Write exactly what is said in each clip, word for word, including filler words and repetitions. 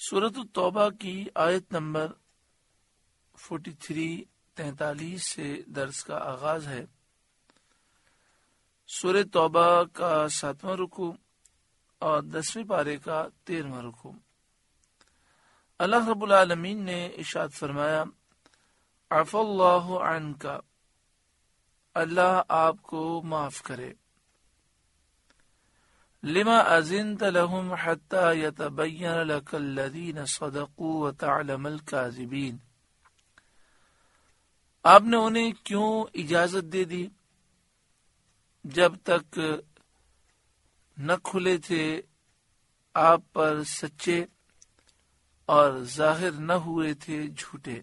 سورۃ التوبہ کی آیت نمبر تینتالیس تینتالیس سے درس کا آغاز ہے۔ سورۃ توبہ کا ساتواں رکوع اور دسویں پارے کا تیرہواں رکوع۔ اللہ رب العالمین نے ارشاد فرمایا، عفا اللہ عنک، اللہ آپ کو معاف کرے، لما اذنت لهم حتى يتبين لك الذين صدقوا وتعلم الكاذبين، آپ نے انہیں کیوں اجازت دے دی جب تک نہ کھلے تھے آپ پر سچے اور ظاہر نہ ہوئے تھے جھوٹے۔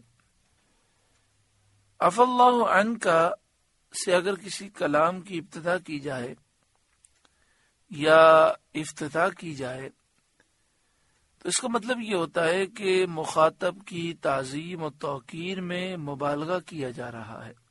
عفا اللہ عنک سے اگر کسی کلام کی ابتدا کی جائے یا افتتاح کی جائے تو اس کا مطلب یہ ہوتا ہے کہ مخاطب کی تعظیم و توقیر میں مبالغہ کیا جا رہا ہے۔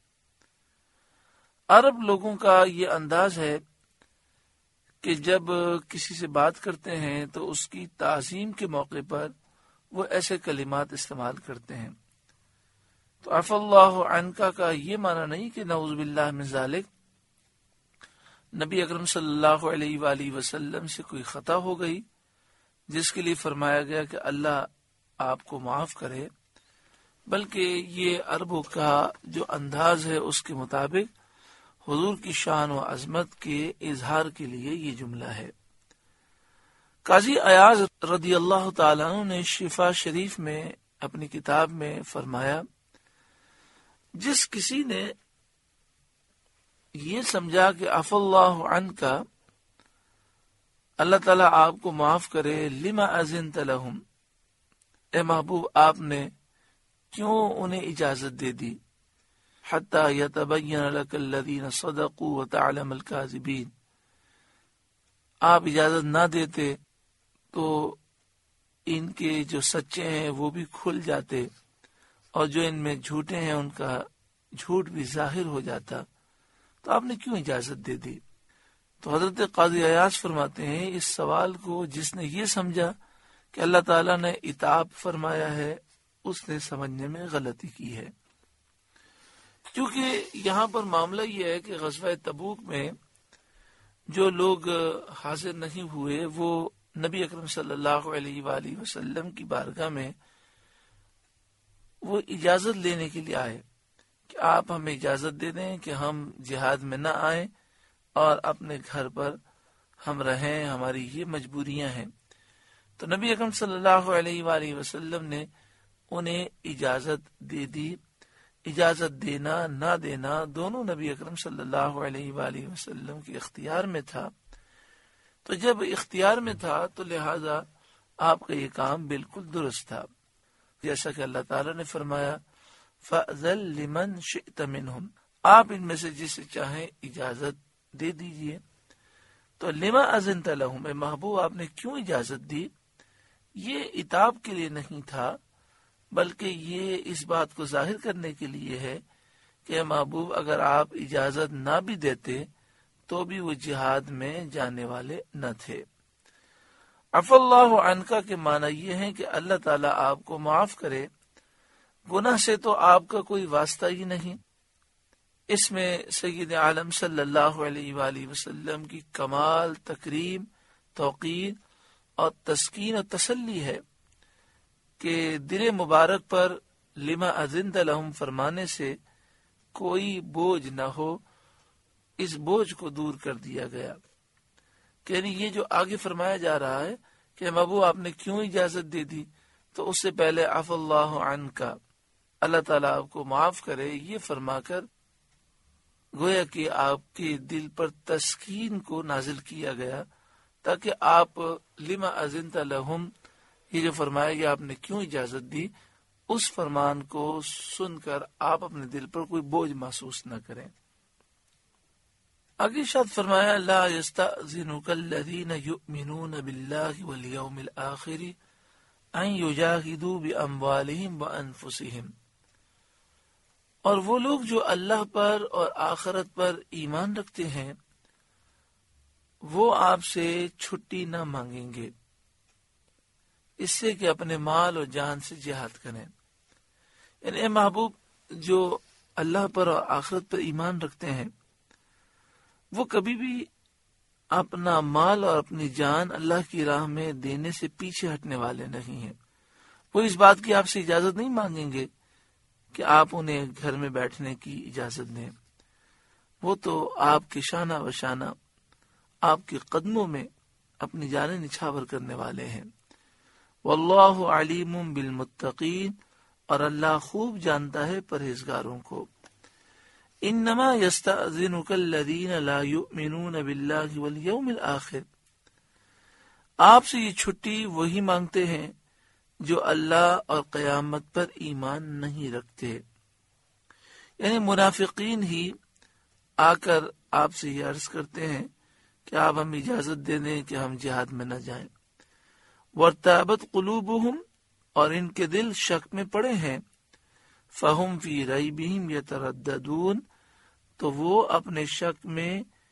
عرب لوگوں کا یہ انداز ہے کہ جب کسی سے بات کرتے ہیں تو اس کی تعظیم کے موقع پر وہ ایسے کلمات استعمال کرتے ہیں۔ تو عفا اللہ عنک کا یہ معنی نہیں کہ نعوذ باللہ من ذالک نبی اکرم صلی اللہ علیہ وآلہ وسلم سے کوئی خطا ہو گئی جس کے لیے فرمایا گیا کہ اللہ آپ کو معاف کرے، بلکہ یہ عربوں کا جو انداز ہے اس کے مطابق حضور کی شان و عظمت کے اظہار کے لیے یہ جملہ ہے۔ قاضی ایاز رضی اللہ تعالیٰ عنہ نے شفا شریف میں اپنی کتاب میں فرمایا، جس کسی نے یہ سمجھا کہ عفا اللہ عنک اللہ تعالیٰ آپ کو معاف کرے، لما اذنت لهم، اے محبوب آپ نے کیوں انہیں اجازت دے دی، حتی یتبین لک الذین صدقوا وتعلم الکاذبین، آپ اجازت نہ دیتے تو ان کے جو سچے ہیں وہ بھی کھل جاتے اور جو ان میں جھوٹے ہیں ان کا جھوٹ بھی ظاہر ہو جاتا، تو آپ نے کیوں اجازت دے دی؟ تو حضرت قاضی ایاز فرماتے ہیں اس سوال کو جس نے یہ سمجھا کہ اللہ تعالیٰ نے عتاب فرمایا ہے اس نے سمجھنے میں غلطی کی ہے، کیونکہ یہاں پر معاملہ یہ ہے کہ غزوہ تبوک میں جو لوگ حاضر نہیں ہوئے وہ نبی اکرم صلی اللہ علیہ وآلہ وسلم کی بارگاہ میں وہ اجازت لینے کے لیے آئے کہ آپ ہمیں اجازت دے دیں کہ ہم جہاد میں نہ آئیں اور اپنے گھر پر ہم رہیں، ہماری یہ مجبوریاں ہیں۔ تو نبی اکرم صلی اللہ علیہ وآلہ وسلم نے انہیں اجازت دے دی۔ اجازت دینا نہ دینا دونوں نبی اکرم صلی اللہ علیہ وآلہ وسلم کے اختیار میں تھا، تو جب اختیار میں تھا تو لہذا آپ کا یہ کام بالکل درست تھا، جیسا کہ اللہ تعالیٰ نے فرمایا فَأْذَن لِمَنْ شِئْتَ مِنْهُمْ، آپ ان میں سے جسے چاہیں اجازت دے دیجئے۔ تو لما اذنت لهم، اے محبوب آپ نے کیوں اجازت دی؟ یہ عتاب کے لیے نہیں تھا بلکہ یہ اس بات کو ظاہر کرنے کے لیے ہے کہ اے محبوب اگر آپ اجازت نہ بھی دیتے تو بھی وہ جہاد میں جانے والے نہ تھے۔ عفا اللہ عنک کے معنی یہ ہے کہ اللہ تعالیٰ آپ کو معاف کرے، گناہ سے تو آپ کا کوئی واسطہ ہی نہیں۔ اس میں سید عالم صلی اللہ علیہ وآلہ وسلم کی کمال تکریم، توقیر اور تسکین و تسلی ہے کہ دل مبارک پر لما اذنت لهم فرمانے سے کوئی بوجھ نہ ہو، اس بوجھ کو دور کر دیا گیا۔ یعنی یہ جو آگے فرمایا جا رہا ہے کہ محبوب آپ نے کیوں اجازت دے دی، تو اس سے پہلے عفا اللہ عنک، اللہ تعالیٰ آپ کو معاف کرے، یہ فرما کر گویا کہ آپ کے دل پر تسکین کو نازل کیا گیا تاکہ آپ لما اذنت لهم، یہ جو فرمایا کہ آپ نے کیوں اجازت دی، اس فرمان کو سن کر آپ اپنے دل پر کوئی بوجھ محسوس نہ کریں۔ آگے ارشاد فرمایا لا يستأذنك الذين يؤمنون بالله واليوم الآخر ان يجاهدوا بأموالهم وأنفسهم، اور وہ لوگ جو اللہ پر اور آخرت پر ایمان رکھتے ہیں وہ آپ سے چھٹی نہ مانگیں گے اس سے کہ اپنے مال اور جان سے جہاد کریں. یعنی اے محبوب، جو اللہ پر اور آخرت پر ایمان رکھتے ہیں وہ کبھی بھی اپنا مال اور اپنی جان اللہ کی راہ میں دینے سے پیچھے ہٹنے والے نہیں ہیں. وہ اس بات کی آپ سے اجازت نہیں مانگیں گے کہ آپ انہیں گھر میں بیٹھنے کی اجازت دیں. وہ تو آپ کے شانہ بشانہ آپ کے قدموں میں اپنی جانیں نچھاور کرنے والے ہیں. واللہ علیم بالمتقین، اور اللہ خوب جانتا ہے پرہیزگاروں کو. انما یستأذنک الذین لا یؤمنون باللہ والیوم الآخر، آپ سے یہ چھٹی وہی مانگتے ہیں جو اللہ اور قیامت پر ایمان نہیں رکھتے. یعنی منافقین ہی آ کر آپ سے یہ عرض کرتے ہیں کہ آپ ہم اجازت دے دیں کہ ہم جہاد میں نہ جائیں. وارتابت قلوبہم، اور ان کے دل شک میں پڑے ہیں. فہم فی ریبہم یترددون، تو وہ اپنے شک میں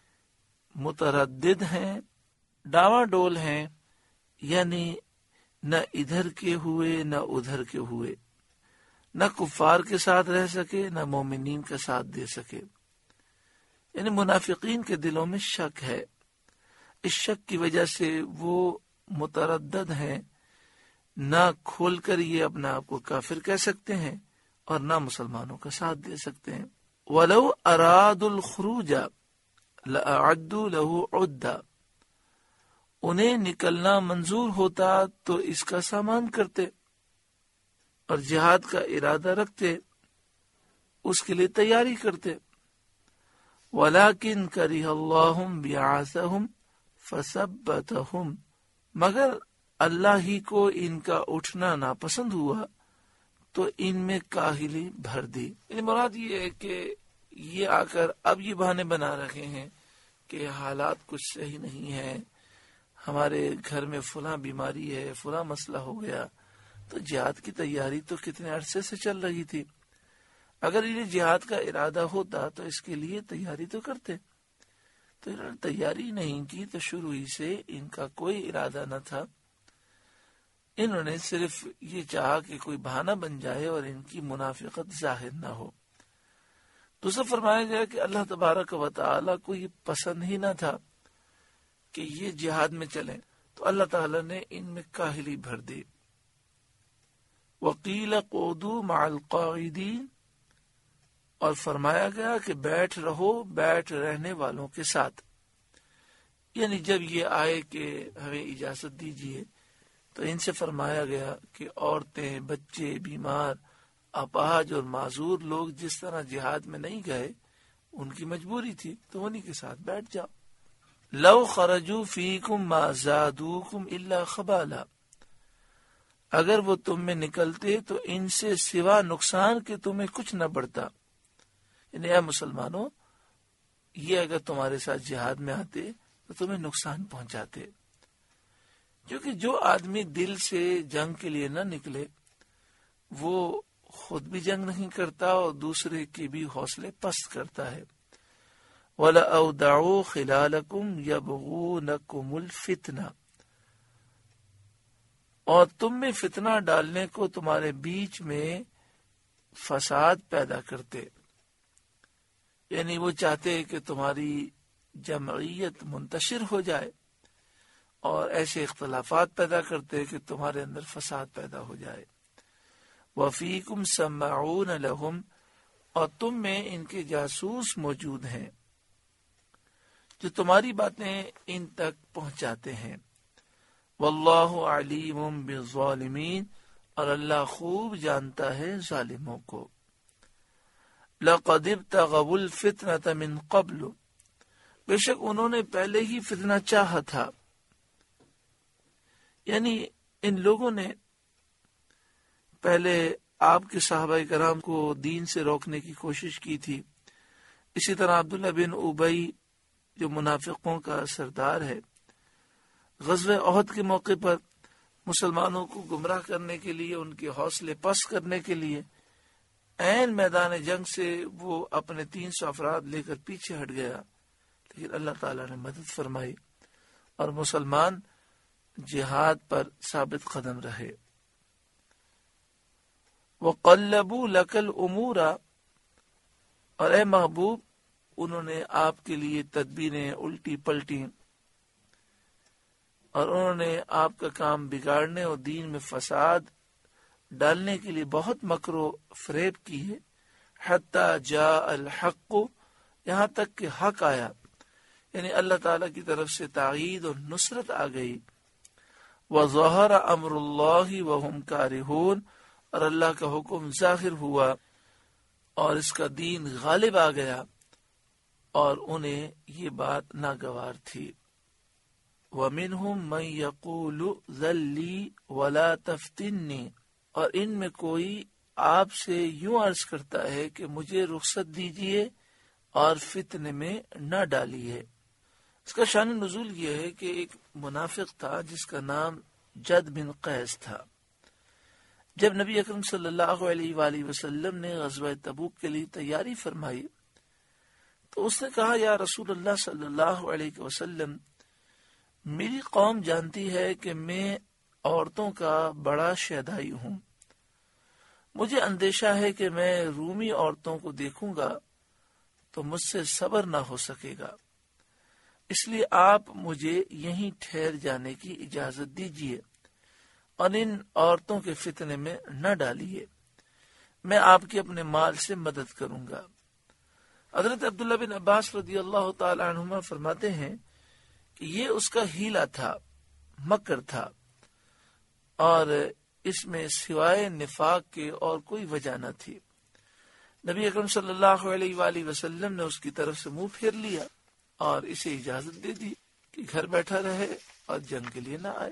متردد ہیں، ڈاواں ڈول ہیں. یعنی نہ ادھر کے ہوئے نہ ادھر کے ہوئے، نہ کفار کے ساتھ رہ سکے نہ مومنین کا ساتھ دے سکے. یعنی منافقین کے دلوں میں شک ہے. اس شک کی وجہ سے وہ متردد ہیں، نہ کھول کر یہ اپنے آپ کو کافر کہہ سکتے ہیں اور نہ مسلمانوں کا ساتھ دے سکتے ہیں. وَلَوْ أَرَادُوا الْخُرُوجَ لَأَعَدُّوا لَهُ عُدَّةً، انہیں نکلنا منظور ہوتا تو اس کا سامان کرتے اور جہاد کا ارادہ رکھتے، اس کے لیے تیاری کرتے. وَلَكِنْ كَرِهَ اللَّهُ بِعَاثَهُمْ فَثَبَّتَهُمْ، مگر اللہ ہی کو ان کا اٹھنا ناپسند ہوا تو ان میں کاہلی بھر دی. یعنی مراد یہ ہے کہ یہ آ کر اب یہ بہانے بنا رکھے ہیں کہ حالات کچھ صحیح نہیں ہیں، ہمارے گھر میں فلاں بیماری ہے، فلاں مسئلہ ہو گیا. تو جہاد کی تیاری تو کتنے عرصے سے چل رہی تھی. اگر یہ جہاد کا ارادہ ہوتا تو اس کے لیے تیاری تو کرتے. تو انہوں نے تیاری نہیں کی، تو شروع ہی سے ان کا کوئی ارادہ نہ تھا. انہوں نے صرف یہ چاہا کہ کوئی بہانہ بن جائے اور ان کی منافقت ظاہر نہ ہو. دوسرا فرمایا گیا کہ اللہ تبارک و تعالی کو یہ پسند ہی نہ تھا کہ یہ جہاد میں چلیں، تو اللہ تعالی نے ان میں کاہلی بھر دی. وَقِيلَ قُعُودُوا مَعَ الْقَاعِدِينَ، اور فرمایا گیا کہ بیٹھ رہو بیٹھ رہنے والوں کے ساتھ. یعنی جب یہ آئے کہ ہمیں اجازت دیجیے تو ان سے فرمایا گیا کہ عورتیں، بچے، بیمار، اپاہج اور معذور لوگ جس طرح جہاد میں نہیں گئے، ان کی مجبوری تھی تو انہی کے ساتھ بیٹھ جاؤ. لو خرجوا فیکم ما زادوکم الا خبالا، اگر وہ تم میں نکلتے تو ان سے سوا نقصان کے تمہیں کچھ نہ بڑھتا. یعنی اے مسلمانوں، یہ اگر تمہارے ساتھ جہاد میں آتے تو تمہیں نقصان پہنچاتے. کیونکہ جو آدمی دل سے جنگ کے لیے نہ نکلے وہ خود بھی جنگ نہیں کرتا اور دوسرے کے بھی حوصلے پست کرتا ہے. وَلَأَوْدَعُوا خِلَالَكُمْ يَبْغُونَكُمُ الْفِتْنَةَ، اور تم میں فتنہ ڈالنے کو تمہارے بیچ میں فساد پیدا کرتے. یعنی وہ چاہتے کہ تمہاری جمعیت منتشر ہو جائے اور ایسے اختلافات پیدا کرتے کہ تمہارے اندر فساد پیدا ہو جائے. وَفِيكُمْ سَمَّعُونَ لَهُمْ، اور تم میں ان کے جاسوس موجود ہیں جو تمہاری باتیں ان تک پہنچاتے ہیں. واللہ علیم بالظالمین، اور اللہ خوب جانتا ہے ظالموں کو. لقد ابتغوا الفتنة من قبل، بے شک انہوں نے پہلے ہی فتنہ چاہا تھا. یعنی ان لوگوں نے پہلے آپ کے صحابہ کرام کو دین سے روکنے کی کوشش کی تھی. اسی طرح عبداللہ بن ابی جو منافقوں کا سردار ہے، غزوہ احد کے موقع پر مسلمانوں کو گمراہ کرنے کے لیے، ان کے حوصلے پست کرنے کے لیے عین میدان جنگ سے وہ اپنے تین سو افراد لے کر پیچھے ہٹ گیا. لیکن اللہ تعالیٰ نے مدد فرمائی اور مسلمان جہاد پر ثابت قدم رہے۔ وَقَلَّبُوا لَكَ الْأُمُورَ، اور اے محبوب انہوں نے آپ کے لیے تدبیریں الٹی پلٹی، اور انہوں نے آپ کا کام بگاڑنے اور دین میں فساد ڈالنے کے لیے بہت مکر و فریب کی ہے۔ حتی جاء الحق، یہاں تک کہ حق آیا، یعنی اللہ تعالی کی طرف سے تائید اور نصرت آ گئی۔ وظہر امر اللہ وہم کارہون، اور اللہ کا حکم ظاہر ہوا اور اس کا دین غالب آ گیا اور انہیں یہ بات ناگوار تھی۔ وَمِنْهُمْ مَنْ يَقُولُ ذَلِّي وَلَا تَفْتِنِّي، اور ان میں کوئی آپ سے یوں عرض کرتا ہے کہ مجھے رخصت دیجئے اور فتنے میں نہ ڈالیے۔ اس کا شان نزول یہ ہے کہ ایک منافق تھا جس کا نام جد بن قیس تھا۔ جب نبی اکرم صلی اللہ علیہ وآلہ وسلم نے غزوہ تبوک کے لیے تیاری فرمائی تو اس نے کہا، یا رسول اللہ صلی اللہ علیہ وسلم، میری قوم جانتی ہے کہ میں عورتوں کا بڑا شیدائی ہوں، مجھے اندیشہ ہے کہ میں رومی عورتوں کو دیکھوں گا تو مجھ سے صبر نہ ہو سکے گا، اس لیے آپ مجھے یہیں ٹھہر جانے کی اجازت دیجیے اور ان عورتوں کے فتنے میں نہ ڈالیے، میں آپ کی اپنے مال سے مدد کروں گا۔ حضرت عبداللہ بن عباس رضی اللہ تعالی عنہما فرماتے ہیں کہ یہ اس کا ہیلا تھا، مکر تھا، اور اس میں سوائے نفاق کے اور کوئی وجہ نہ تھی۔ نبی اکرم صلی اللہ علیہ وآلہ وسلم نے اس کی طرف سے منہ پھیر لیا اور اسے اجازت دے دی کہ گھر بیٹھا رہے اور جنگ کے لیے نہ آئے۔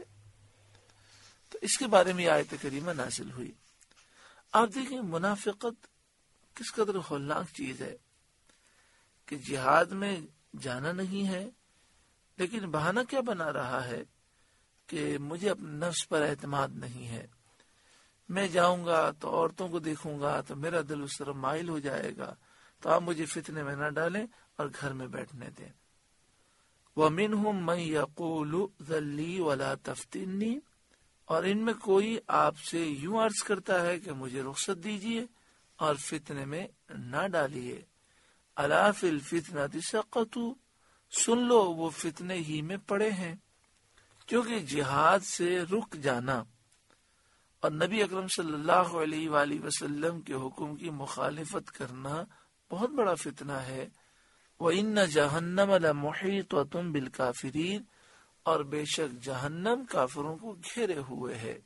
تو اس کے بارے میں آیت کریمہ نازل ہوئی۔ آپ دیکھیں منافقت کس قدر ہولناک چیز ہے کہ جہاد میں جانا نہیں ہے، لیکن بہانہ کیا بنا رہا ہے کہ مجھے اپنے نفس پر اعتماد نہیں ہے، میں جاؤں گا تو عورتوں کو دیکھوں گا تو میرا دل اس طرف مائل ہو جائے گا، تو آپ مجھے فتنے میں نہ ڈالیں اور گھر میں بیٹھنے دیں۔ وَمِنْهُمْ مَنْ يَقُولُ ذَلِّي وَلَا تَفْتِنِّي، اور ان میں کوئی آپ سے یوں عرض کرتا ہے کہ مجھے رخصت دیجیے اور فتنے میں نہ ڈالیے۔ أَلَا فِي الْفِتْنَةِ سَقَطُوا، سن لو وہ فتنے ہی میں پڑے ہیں۔ کیونکہ جہاد سے رک جانا اور نبی اکرم صلی اللہ علیہ وآلہ وسلم کے حکم کی مخالفت کرنا بہت بڑا فتنہ ہے۔ وَإِنَّ جَهَنَّمَ لَمُحِيطَةٌ بِالْكَافِرِينَ، اور بے شک جہنم کافروں کو گھیرے ہوئے ہے۔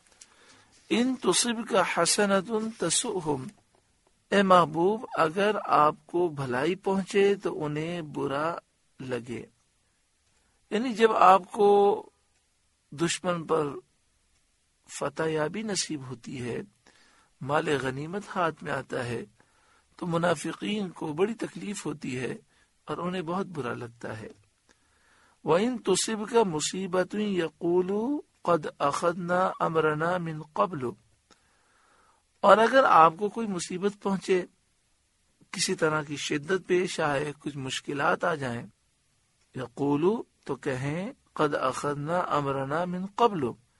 ان تصبک حسنۃ تسؤہم، اے محبوب اگر آپ کو بھلائی پہنچے تو انہیں برا لگے، یعنی جب آپ کو دشمن پر فتح یابی نصیب ہوتی ہے، مال غنیمت ہاتھ میں آتا ہے، تو منافقین کو بڑی تکلیف ہوتی ہے اور انہیں بہت برا لگتا ہے۔ وَإِن تُصِبْكَ مُصِيبَةٌ يَقُولُوا قَدْ أَخَذْنَا أَمْرَنَا مِنْ قَبْلُ، اور اگر آپ کو کوئی مصیبت پہنچے، کسی طرح کی شدت پیش آئے، کچھ مشکلات آ جائیں، یقولو تو کہیں قد اخذنا امرنا من قبل،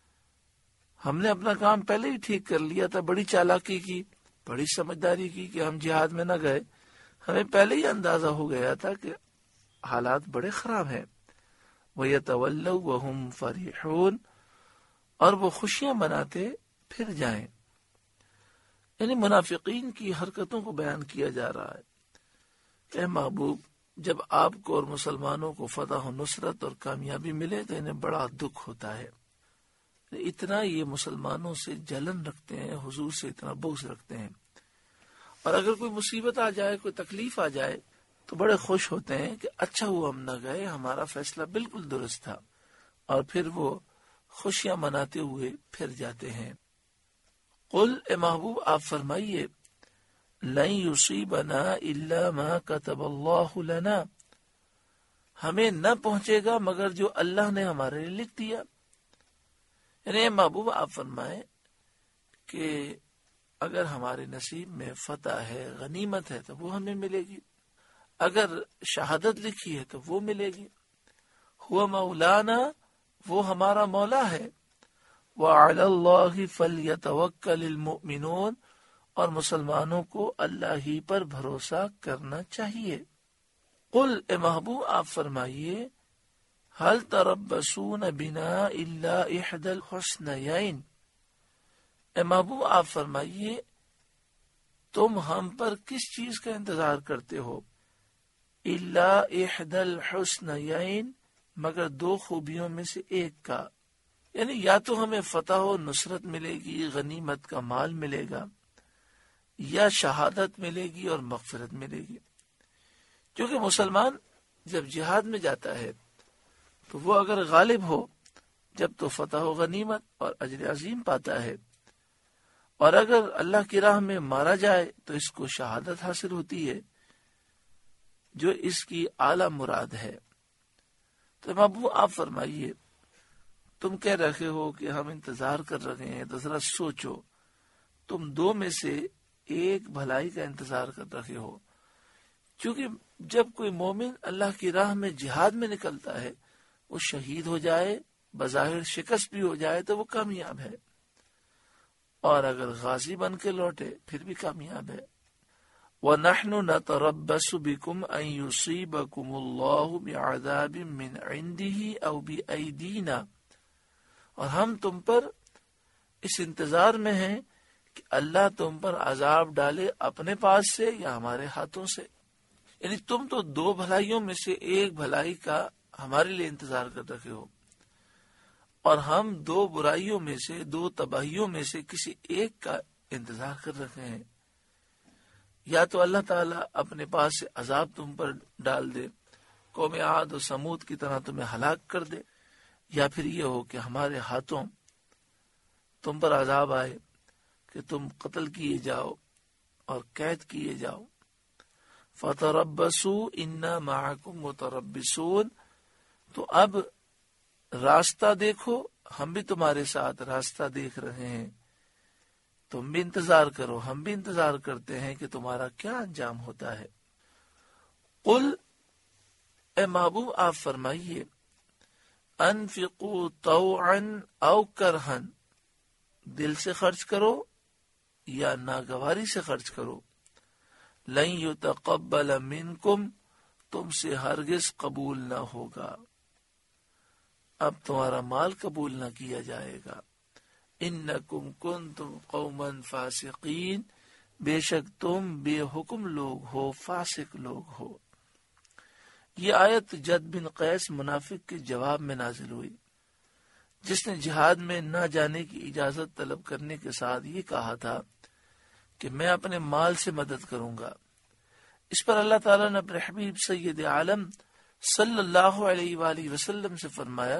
ہم نے اپنا کام پہلے ہی ٹھیک کر لیا تھا، بڑی چالاکی کی، بڑی سمجھداری کی کہ ہم جہاد میں نہ گئے، ہمیں پہلے ہی اندازہ ہو گیا تھا کہ حالات بڑے خراب ہیں۔ وَيَتَوَلَّوْا وَهُمْ فَرِحُونَ، اور وہ خوشیاں مناتے پھر جائیں۔ یعنی منافقین کی حرکتوں کو بیان کیا جا رہا ہے۔ اے محبوب جب آپ کو اور مسلمانوں کو فتح و نصرت اور کامیابی ملے تو انہیں بڑا دکھ ہوتا ہے، اتنا یہ مسلمانوں سے جلن رکھتے ہیں، حضور سے اتنا بغض رکھتے ہیں، اور اگر کوئی مصیبت آ جائے، کوئی تکلیف آ جائے تو بڑے خوش ہوتے ہیں کہ اچھا ہوا ہم نہ گئے، ہمارا فیصلہ بالکل درست تھا، اور پھر وہ خوشیاں مناتے ہوئے پھر جاتے ہیں۔ قل، اے محبوب آپ فرمائیے، لن یصیبنا الا ما کتب اللہ لنا، ہمیں نہ پہنچے گا مگر جو اللہ نے ہمارے لیے لکھ دیا۔ یعنی اے محبوب آپ فرمائیں کہ اگر ہمارے نصیب میں فتح ہے، غنیمت ہے، تو وہ ہمیں ملے گی، اگر شہادت لکھی ہے تو وہ ملے گی۔ ہوا مولانا وہ ہمارا مولا ہے. وَعَلَى اللَّهِ فَلْيَتَوَكَّلِ الْمُؤْمِنُونَ اور مسلمانوں کو اللہ ہی پر بھروسہ کرنا چاہیے. قل اے محبوب آپ فرمائیے هَلْ تَرَبَّصُونَ بِنَا إِلَّا إِحْدَى الْحُسْنَيَيْنِ اے محبوب آپ فرمائیے تم ہم پر کس چیز کا انتظار کرتے ہو؟ إِلَّا إِحْدَى الْحُسْنَيَيْنِ مگر دو خوبیوں میں سے ایک کا، یعنی یا تو ہمیں فتح و نصرت ملے گی، غنیمت کا مال ملے گا، یا شہادت ملے گی اور مغفرت ملے گی. کیونکہ مسلمان جب جہاد میں جاتا ہے تو وہ اگر غالب ہو جب تو فتح و غنیمت اور اجر عظیم پاتا ہے، اور اگر اللہ کی راہ میں مارا جائے تو اس کو شہادت حاصل ہوتی ہے جو اس کی اعلی مراد ہے. تو محبوب آپ فرمائیے تم کہہ رہے ہو کہ ہم انتظار کر رہے ہیں، تو ذرا سوچو تم دو میں سے ایک بھلائی کا انتظار کر رہے ہو. کیونکہ جب کوئی مومن اللہ کی راہ میں جہاد میں نکلتا ہے وہ شہید ہو جائے، بظاہر شکست بھی ہو جائے تو وہ کامیاب ہے، اور اگر غازی بن کے لوٹے پھر بھی کامیاب ہے. وَنَحْنُ نَتَرَبَّصُ بِكُمْ أَن يُصِيبَكُمُ اللَّهُ بِعَذَابٍ مِّنْ عِنْدِهِ أَوْ بِأَيْدِينَا اور ہم تم پر اس انتظار میں ہیں کہ اللہ تم پر عذاب ڈالے اپنے پاس سے یا ہمارے ہاتھوں سے. یعنی تم تو دو بھلائیوں میں سے ایک بھلائی کا ہمارے لیے انتظار کر رہے ہو، اور ہم دو برائیوں میں سے، دو تباہیوں میں سے کسی ایک کا انتظار کر رہے ہیں. یا تو اللہ تعالیٰ اپنے پاس سے عذاب تم پر ڈال دے، قوم عاد و سمود کی طرح تمہیں ہلاک کر دے، یا پھر یہ ہو کہ ہمارے ہاتھوں تم پر عذاب آئے کہ تم قتل کیے جاؤ اور قید کیے جاؤ. فَتَرَبَّصُوا إِنَّا مَعَكُمْ مُتَرَبِّصُونَ تو اب راستہ دیکھو، ہم بھی تمہارے ساتھ راستہ دیکھ رہے ہیں، تم بھی انتظار کرو، ہم بھی انتظار کرتے ہیں کہ تمہارا کیا انجام ہوتا ہے. قل اے محبوب آپ فرمائیے انفقوا طوعا او کرہا دل سے خرچ کرو یا ناگواری سے خرچ کرو. لن یتقبل منکم تم سے ہرگز قبول نہ ہوگا، اب تمہارا مال قبول نہ کیا جائے گا. انکم کنتم قوما فاسقین بے شک تم بے حکم لوگ ہو، فاسق لوگ ہو. یہ آیت جد بن قیس منافق کے جواب میں نازل ہوئی، جس نے جہاد میں نہ جانے کی اجازت طلب کرنے کے ساتھ یہ کہا تھا کہ میں اپنے مال سے مدد کروں گا. اس پر اللہ تعالیٰ نے اپنے حبیب سید عالم صلی اللہ علیہ وآلہ وسلم سے فرمایا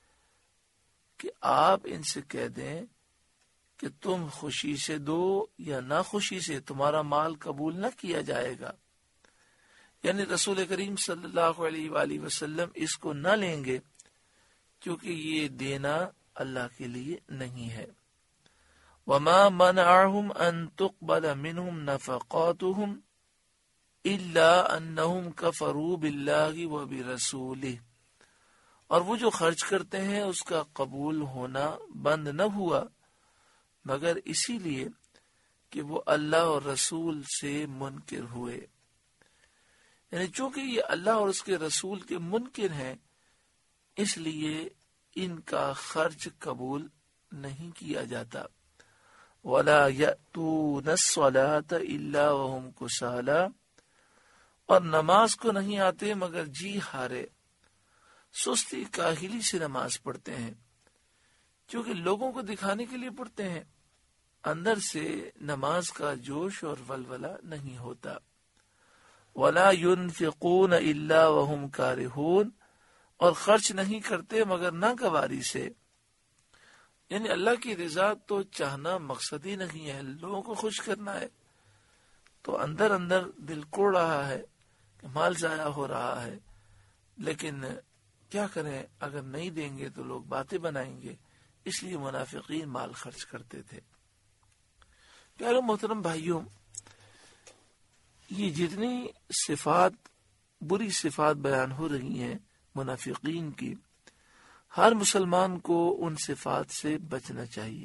کہ آپ ان سے کہہ دیں کہ تم خوشی سے دو یا ناخوشی سے تمہارا مال قبول نہ کیا جائے گا. یعنی رسول کریم صلی اللہ علیہ وآلہ وسلم اس کو نہ لیں گے کیونکہ یہ دینا اللہ کے لیے نہیں ہے. وَمَا مَنَعَهُمْ أَن تُقْبَلَ مِنْهُمْ نَفَقَاتُهُمْ إِلَّا أَنَّهُمْ كَفَرُوا بِاللَّهِ وَبِرَسُولِهِ اور وہ جو خرچ کرتے ہیں اس کا قبول ہونا بند نہ ہوا مگر اسی لیے کہ وہ اللہ اور رسول سے منکر ہوئے. یعنی چونکہ یہ اللہ اور اس کے رسول کے منکر ہیں اس لیے ان کا خرچ قبول نہیں کیا جاتا. وَلَا يَأْتُونَ الصَّلَاةَ إِلَّا وَهُمْ كُسَالَىٰ اور نماز کو نہیں آتے مگر جی ہارے، سستی کاہلی سے نماز پڑھتے ہیں، کیونکہ لوگوں کو دکھانے کے لیے پڑھتے ہیں، اندر سے نماز کا جوش اور ولولہ نہیں ہوتا. وَلَا يُنْفِقُونَ إِلَّا وَهُمْ كَارِهُونَ اور خرچ نہیں کرتے مگر ناگواری سے. یعنی اللہ کی رضا تو چاہنا مقصد ہی نہیں ہے، لوگوں کو خوش کرنا ہے، تو اندر اندر دل کوڑ رہا ہے کہ مال ضائع ہو رہا ہے، لیکن کیا کریں اگر نہیں دیں گے تو لوگ باتیں بنائیں گے، اس لیے منافقین مال خرچ کرتے تھے. پیارے محترم بھائیوں، یہ جتنی صفات بری صفات بیان ہو رہی ہیں منافقین کی، ہر مسلمان کو ان صفات سے بچنا چاہیے.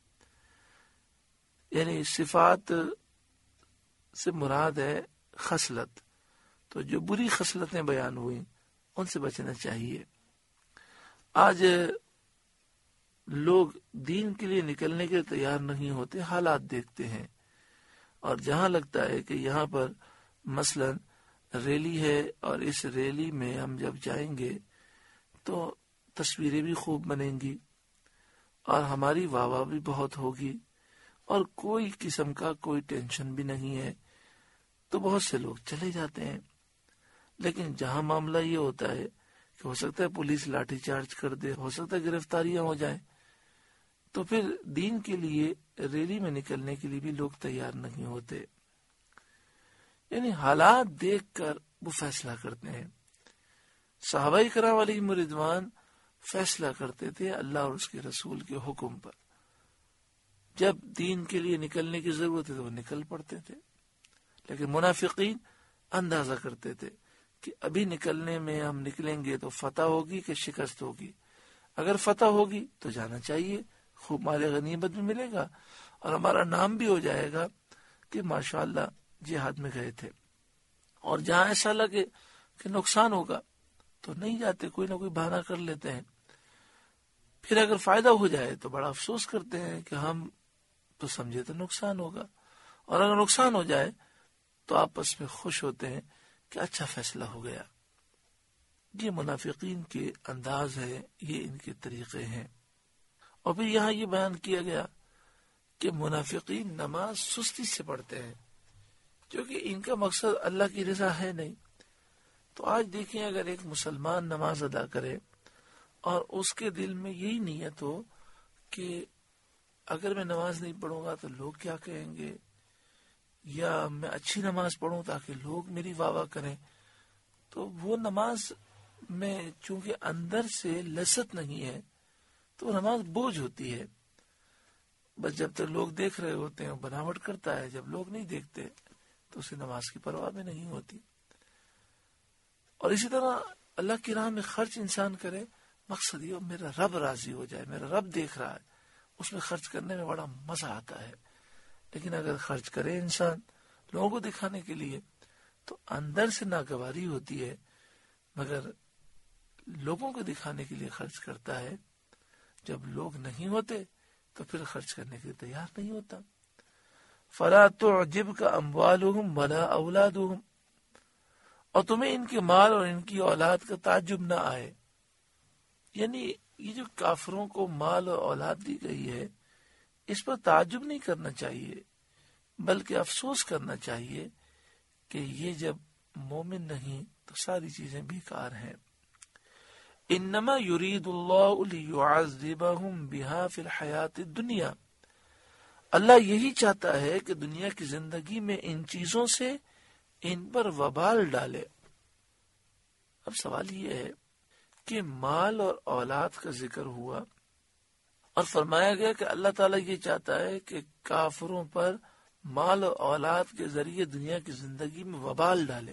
یعنی صفات سے مراد ہے خصلت، تو جو بری خصلتیں بیان ہوئی ان سے بچنا چاہیے. آج لوگ دین کے لیے نکلنے کے لیے تیار نہیں ہوتے، حالات دیکھتے ہیں، اور جہاں لگتا ہے کہ یہاں پر مثلا ریلی ہے اور اس ریلی میں ہم جب جائیں گے تو تصویریں بھی خوب بنیں گی اور ہماری واہ واہ بھی بہت ہوگی اور کوئی قسم کا کوئی ٹینشن بھی نہیں ہے، تو بہت سے لوگ چلے جاتے ہیں. لیکن جہاں معاملہ یہ ہوتا ہے کہ ہو سکتا ہے پولیس لاٹھی چارج کر دے، ہو سکتا ہے گرفتاریاں ہو جائیں، تو پھر دین کے لیے ریلی میں نکلنے کے لیے بھی لوگ تیار نہیں ہوتے. یعنی حالات دیکھ کر وہ فیصلہ کرتے ہیں. صحابہ کرام علیہم رضوان فیصلہ کرتے تھے اللہ اور اس کے رسول کے حکم پر. جب دین کے لیے نکلنے کی ضرورت ہے تو وہ نکل پڑتے تھے. لیکن منافقین اندازہ کرتے تھے کہ ابھی نکلنے میں ہم نکلیں گے تو فتح ہوگی کہ شکست ہوگی. اگر فتح ہوگی تو جانا چاہیے، خوب مال غنیمت بھی ملے گا اور ہمارا نام بھی ہو جائے گا کہ ماشاءاللہ جہاد میں گئے تھے. اور جہاں ایسا لگے کہ نقصان ہوگا تو نہیں جاتے، کوئی نہ کوئی بہانہ کر لیتے ہیں. پھر اگر فائدہ ہو جائے تو بڑا افسوس کرتے ہیں کہ ہم تو سمجھے تو نقصان ہوگا، اور اگر نقصان ہو جائے تو آپس میں خوش ہوتے ہیں کہ اچھا فیصلہ ہو گیا. یہ منافقین کے انداز ہے، یہ ان کے طریقے ہیں. اور پھر یہاں یہ بیان کیا گیا کہ منافقین نماز سستی سے پڑھتے ہیں کیونکہ ان کا مقصد اللہ کی رضا ہے نہیں. تو آج دیکھیں اگر ایک مسلمان نماز ادا کرے اور اس کے دل میں یہی نیت ہو کہ اگر میں نماز نہیں پڑھوں گا تو لوگ کیا کہیں گے، یا میں اچھی نماز پڑھوں تاکہ لوگ میری واہ واہ کریں، تو وہ نماز میں چونکہ اندر سے لذت نہیں ہے تو وہ نماز بوجھ ہوتی ہے. بس جب تک لوگ دیکھ رہے ہوتے ہیں وہ بناوٹ کرتا ہے، جب لوگ نہیں دیکھتے تو اسے نماز کی پرواہ بھی نہیں ہوتی. اور اسی طرح اللہ کی راہ میں خرچ انسان کرے، مقصد یہ میرا رب راضی ہو جائے، میرا رب دیکھ رہا ہے، اس میں خرچ کرنے میں بڑا مزہ آتا ہے. لیکن اگر خرچ کرے انسان لوگوں کو دکھانے کے لیے تو اندر سے ناگواری ہوتی ہے، مگر لوگوں کو دکھانے کے لیے خرچ کرتا ہے. جب لوگ نہیں ہوتے تو پھر خرچ کرنے کے لیے تیار نہیں ہوتا. فَلَا تُعْجِبْكَ أَمْوَالُهُمْ وَلَا أَوْلَادُهُمْ، اور تمہیں ان کے مال اور ان کی اولاد کا تعجب نہ آئے. یعنی یہ جو کافروں کو مال اور اولاد دی گئی ہے اس پر تعجب نہیں کرنا چاہیے، بلکہ افسوس کرنا چاہیے کہ یہ جب مومن نہیں تو ساری چیزیں بیکار ہیں. انما یرید اللہ لیعذبہم بہا فی الحیات الدنیا، اللہ یہی چاہتا ہے کہ دنیا کی زندگی میں ان چیزوں سے ان پر وبال ڈالے. اب سوال یہ ہے کہ مال اور اولاد کا ذکر ہوا اور فرمایا گیا کہ اللہ تعالیٰ یہ چاہتا ہے کہ کافروں پر مال اور اولاد کے ذریعے دنیا کی زندگی میں وبال ڈالے.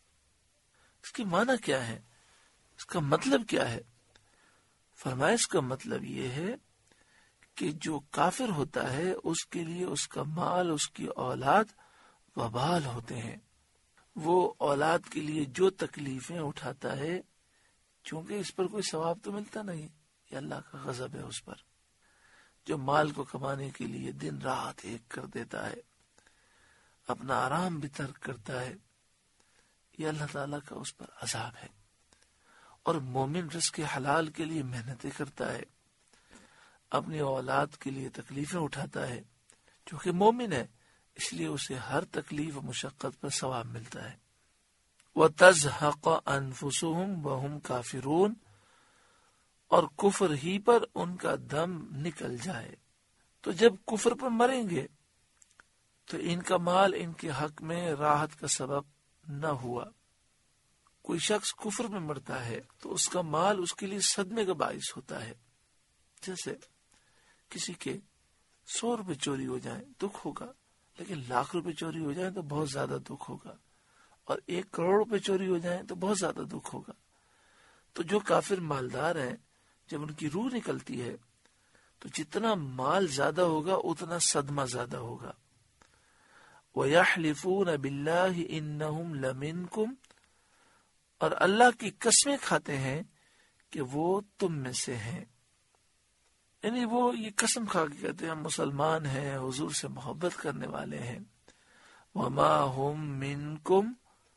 اس کی معنی کیا ہے، اس کا مطلب کیا ہے؟ فرمایا اس کا مطلب یہ ہے کہ جو کافر ہوتا ہے اس کے لیے اس کا مال، اس کی اولاد وبال ہوتے ہیں. وہ اولاد کے لیے جو تکلیفیں اٹھاتا ہے چونکہ اس پر کوئی ثواب تو ملتا نہیں، یہ اللہ کا غضب ہے اس پر. جو مال کو کمانے کے لیے دن رات ایک کر دیتا ہے، اپنا آرام بھی ترک کرتا ہے، یہ اللہ تعالیٰ کا اس پر عذاب ہے. اور مومن رزق حلال کے لیے محنتیں کرتا ہے، اپنی اولاد کے لیے تکلیفیں اٹھاتا ہے، چونکہ مومن ہے اس لیے اسے ہر تکلیف و مشقت پر ثواب ملتا ہے. وَتَزْهَقَ أَنفُسُهُمْ وَهُمْ كَافِرُونَ، اور کفر ہی پر ان کا دم نکل جائے. تو جب کفر پر مریں گے تو ان کا مال ان کے حق میں راحت کا سبب نہ ہوا. کوئی شخص کفر میں مرتا ہے تو اس کا مال اس کے لیے صدمے کا باعث ہوتا ہے. جیسے کسی کے سو روپے چوری ہو جائیں دکھ ہوگا، لیکن لاکھ روپے چوری ہو جائیں تو بہت زیادہ دکھ ہوگا، اور ایک کروڑ روپے چوری ہو جائیں تو بہت زیادہ دکھ ہوگا. تو جو کافر مالدار ہیں جب ان کی روح نکلتی ہے تو جتنا مال زیادہ ہوگا اتنا صدمہ زیادہ ہوگا. وَيَحْلِفُونَ بِاللَّهِ إِنَّهُمْ لَمِنْكُمْ، اور اللہ کی قسمیں کھاتے ہیں کہ وہ تم میں سے ہیں. یعنی وہ یہ قسم کھا کے کہتے ہیں ہم مسلمان ہیں، حضور سے محبت کرنے والے ہیں. وَمَا هُمْ مِنْكُمْ،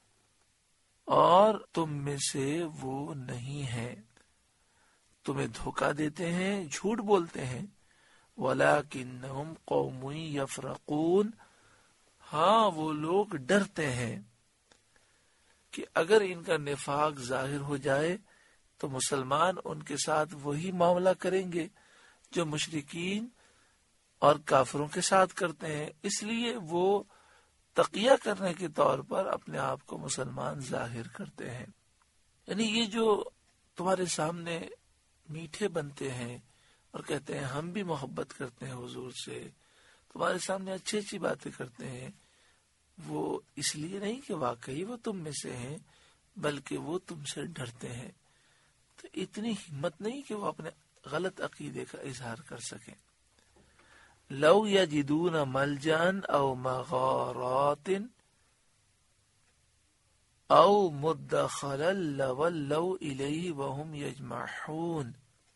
اور تم میں سے وہ نہیں ہیں، تمہیں دھوکہ دیتے ہیں، جھوٹ بولتے ہیں. وَلَكِنَّهُمْ قَوْمٌ يَفْرَقُونَ، ہاں وہ لوگ ڈرتے ہیں کہ اگر ان کا نفاق ظاہر ہو جائے تو مسلمان ان کے ساتھ وہی معاملہ کریں گے جو مشرکین اور کافروں کے ساتھ کرتے ہیں. اس لیے وہ تقیہ کرنے کے طور پر اپنے آپ کو مسلمان ظاہر کرتے ہیں. یعنی یہ جو تمہارے سامنے میٹھے بنتے ہیں اور کہتے ہیں ہم بھی محبت کرتے ہیں حضور سے، تمہارے سامنے اچھی اچھی باتیں کرتے ہیں، وہ اس لیے نہیں کہ واقعی وہ تم میں سے ہیں، بلکہ وہ تم سے ڈرتے ہیں. تو اتنی ہمت نہیں کہ وہ اپنے غلط عقیدے کا اظہار کر سکیں. لو یجدون ملجان او مغارات او مدخلا لولوا الیہ وهم یجمعون.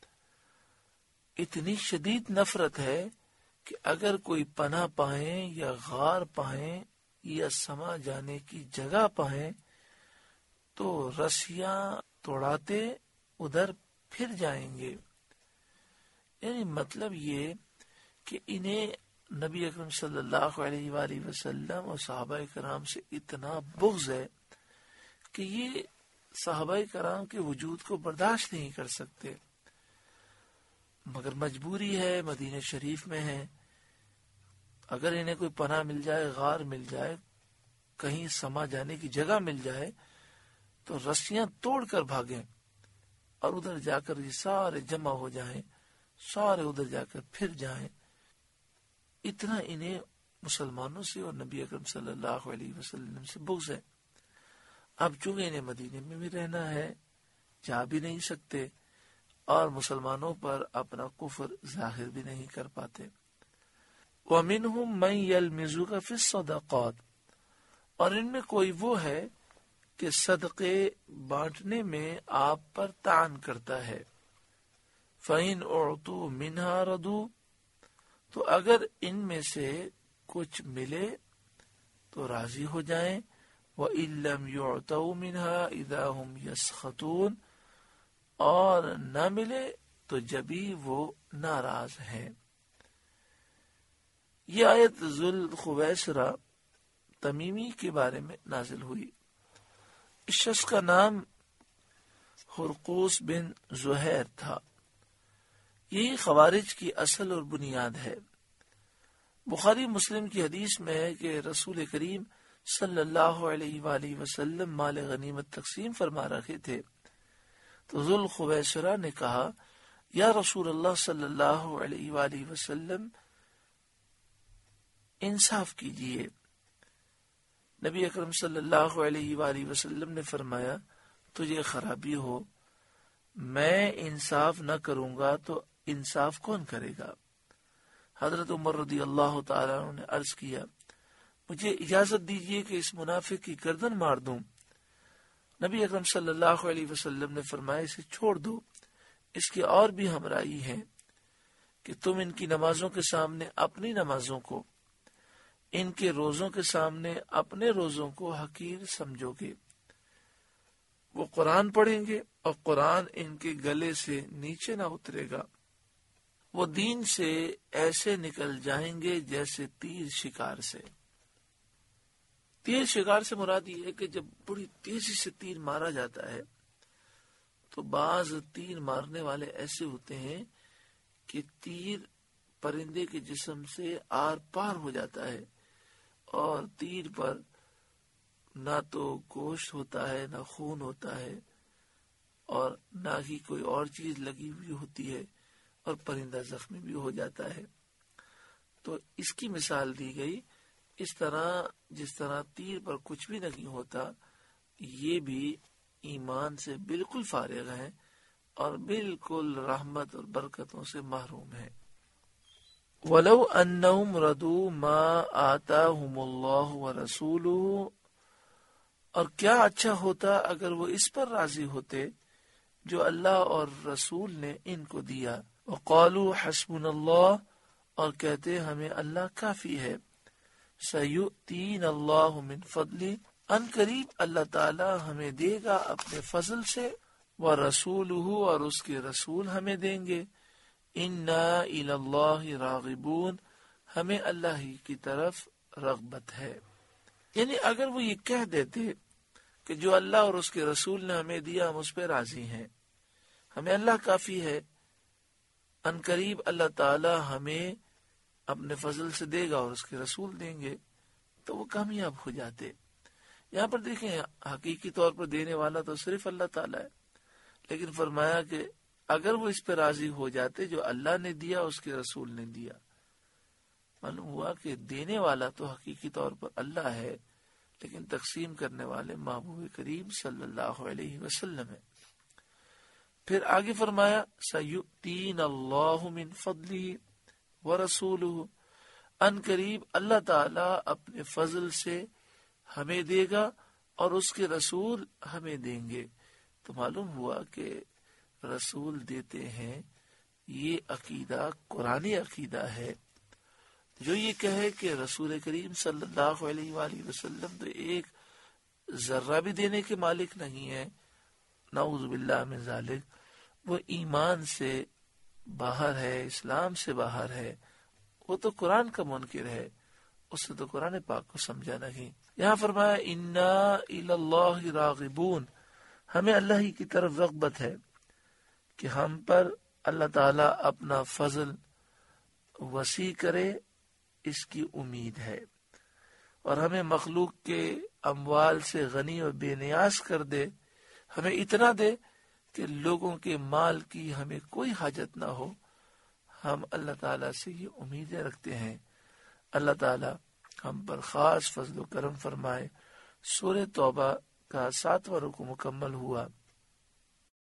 اتنی شدید نفرت ہے کہ اگر کوئی پناہ پائیں یا غار پائیں یا سما جانے کی جگہ پائیں تو رسیاں توڑاتے ادھر پھر جائیں گے. یعنی مطلب یہ کہ انہیں نبی اکرم صلی اللہ علیہ وآلہ وسلم اور صحابہ کرام سے اتنا بغض ہے کہ یہ صحابہ کرام کے وجود کو برداشت نہیں کر سکتے، مگر مجبوری ہے، مدینہ شریف میں ہے. اگر انہیں کوئی پناہ مل جائے، غار مل جائے، کہیں سما جانے کی جگہ مل جائے تو رسیاں توڑ کر بھاگیں اور ادھر جا کر یہ سارے جمع ہو جائیں، سارے ادھر جا کر پھر جائیں. اتنا انہیں مسلمانوں سے اور نبی اکرم صلی اللہ علیہ وسلم سے بغض ہے. اب چونکہ انہیں مدینے میں بھی رہنا ہے، جا بھی نہیں سکتے اور مسلمانوں پر اپنا کفر ظاہر بھی نہیں کر پاتے. وَمِنْهُمْ مَنْ يَلْمِزُكَ فِي الصَّدَقَاتِ، اور ان میں کوئی وہ ہے کہ صدقے بانٹنے میں آپ پر طعن کرتا ہے. فَإِنْ أُعْطُوا مِنْهَا رَضُوا، تو اگر ان میں سے کچھ ملے تو راضی ہو جائیں. وَإِن لَّمْ يُعْطَوْا مِنْهَا إِذَا هُمْ يَسْخَطُونَ، اور نہ ملے تو جبھی وہ ناراض ہیں. یہ آیت ذوالخویسرہ تمیمی کے بارے میں نازل ہوئی. اس شخص کا نام ہرقوس بن زہیر تھا. یہی خوارج کی اصل اور بنیاد ہے. بخاری مسلم کی حدیث میں ہے کہ رسول کریم صلی اللہ علیہ وآلہ وسلم مال غنیمت تقسیم فرما رکھے تھے تو ذوالخویسرہ نے کہا یا رسول اللہ صلی اللہ علیہ وآلہ وسلم انصاف کیجئے. نبی اکرم صلی اللہ علیہ وآلہ وسلم نے فرمایا تجھے خرابی ہو، میں انصاف نہ کروں گا تو انصاف کون کرے گا؟ حضرت عمر رضی اللہ تعالیٰ عنہ نے عرض کیا مجھے اجازت دیجئے کہ اس منافق کی گردن مار دوں. نبی اکرم صلی اللہ علیہ وسلم نے فرمایا اسے چھوڑ دو، اس کی اور بھی ہمراہی ہے کہ تم ان کی نمازوں کے سامنے اپنی نمازوں کو، ان کے روزوں کے سامنے اپنے روزوں کو حقیر سمجھو گے. وہ قرآن پڑھیں گے اور قرآن ان کے گلے سے نیچے نہ اترے گا. وہ دین سے ایسے نکل جائیں گے جیسے تیر شکار سے. تیر شکار سے مراد یہ ہے کہ جب بڑی تیزی سے تیر مارا جاتا ہے تو بعض تیر مارنے والے ایسے ہوتے ہیں کہ تیر پرندے کے جسم سے آر پار ہو جاتا ہے اور تیر پر نہ تو گوشت ہوتا ہے نہ خون ہوتا ہے اور نہ ہی کوئی اور چیز لگی ہوئی ہوتی ہے اور پرندہ زخمی بھی ہو جاتا ہے. تو اس کی مثال دی گئی اس طرح جس طرح تیر پر کچھ بھی نہیں ہوتا، یہ بھی ایمان سے بالکل فارغ ہیں اور بالکل رحمت اور برکتوں سے محروم ہیں۔ وَلَوْ أَنَّهُمْ رَضُوا مَا آتَاهُمُ اللَّهُ وَرَسُولُهُ، اور کیا اچھا ہوتا اگر وہ اس پر راضی ہوتے جو اللہ اور رسول نے ان کو دیا۔ وَقَالُوا حَسْبُنَا اللَّهُ، اور کہتے ہمیں اللہ کافی ہے۔ سَيُؤْتِينَ اللَّهُ مِنْ فَضْلِهِ، ان قریب اللہ تعالی ہمیں دے گا اپنے فضل سے۔ وَرَسُولُهُ، اور اس کے رسول ہمیں دیں گے۔ اِنَّا إِلَى اللَّهِ رَاغِبُونَ، ہمیں اللہ ہی کی طرف رغبت ہے۔ یعنی اگر وہ یہ کہہ دیتے کہ جو اللہ اور اس کے رسول نے ہمیں دیا ہم اس پہ راضی ہیں، ہمیں اللہ کافی ہے، ان قریب اللہ تعالی ہمیں اپنے فضل سے دے گا اور اس کے رسول دیں گے، تو وہ کامیاب ہو جاتے۔ یہاں پر دیکھیں حقیقی طور پر دینے والا تو صرف اللہ تعالی ہے، لیکن فرمایا کہ اگر وہ اس پہ راضی ہو جاتے جو اللہ نے دیا اس کے رسول نے دیا، معلوم ہوا کہ دینے والا تو حقیقی طور پر اللہ ہے، لیکن تقسیم کرنے والے محبوب کریم صلی اللہ علیہ وسلم ہے۔ پھر آگے فرمایا سَيُؤْتِينَ اللَّهُ مِنْ فَضْلِهِ وَرَسُولُهُ، ان قریب اللہ تعالی اپنے فضل سے ہمیں دے گا اور اس کے رسول ہمیں دیں گے۔ تو معلوم ہوا کہ رسول دیتے ہیں، یہ عقیدہ قرآنی عقیدہ ہے۔ جو یہ کہے کہ رسول کریم صلی اللہ علیہ وآلہ وسلم تو ایک ذرہ بھی دینے کے مالک نہیں ہے، نعوذ باللہ من ذالک، وہ ایمان سے باہر ہے، اسلام سے باہر ہے، وہ تو قرآن کا منکر ہے، اس سے تو قرآن پاک کو سمجھا نہیں۔ یہاں فرمایا اِنَّا إِلَى اللَّهِ رَاغِبُونَ، ہمیں اللہ ہی کی طرف رغبت ہے کہ ہم پر اللہ تعالی اپنا فضل وسیع کرے، اس کی امید ہے، اور ہمیں مخلوق کے اموال سے غنی اور بے نیاز کر دے، ہمیں اتنا دے کہ لوگوں کے مال کی ہمیں کوئی حاجت نہ ہو۔ ہم اللہ تعالیٰ سے یہ امیدیں رکھتے ہیں، اللہ تعالیٰ ہم پر خاص فضل و کرم فرمائے۔ سورہ توبہ کا ساتواں رکوع مکمل ہوا۔